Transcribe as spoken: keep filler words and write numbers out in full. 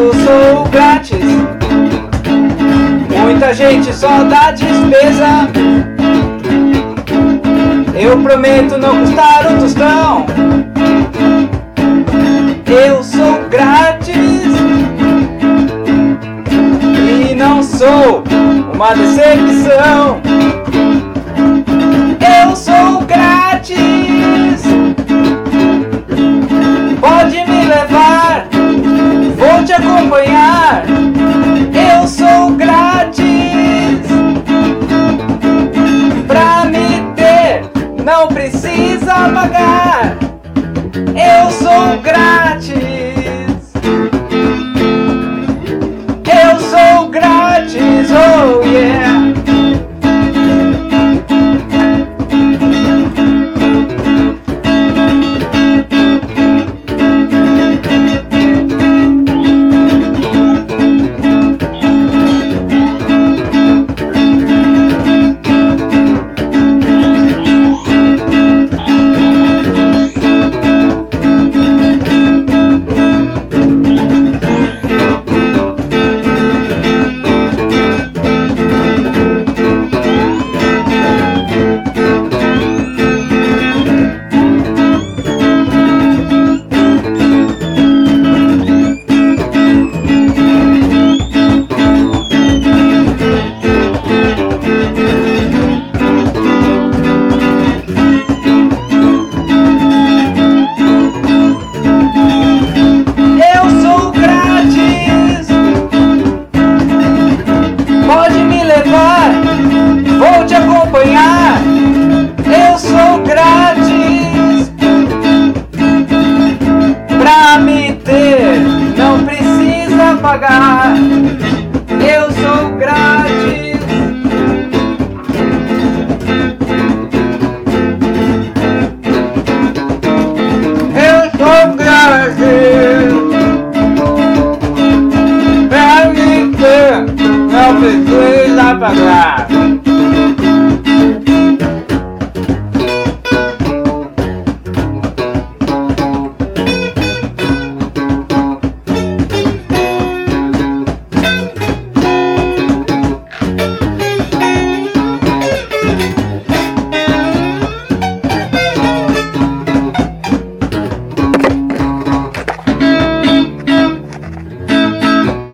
eu sou grátis. Muita gente só dá despesa. Eu prometo não custar um tostão. Eu sou grátis e não sou uma decepção. Eu sou grátis, pode me levar, vou te acompanhar. Eu sou grátis, pra me ter não precisa pagar. Eu sou grátis, eu sou grátis, oh yeah. Vou te acompanhar. Eu sou grátis, pra me ter não precisa pagar. Eu sou grátis, eu sou grátis, pra me ter não precisa pagar.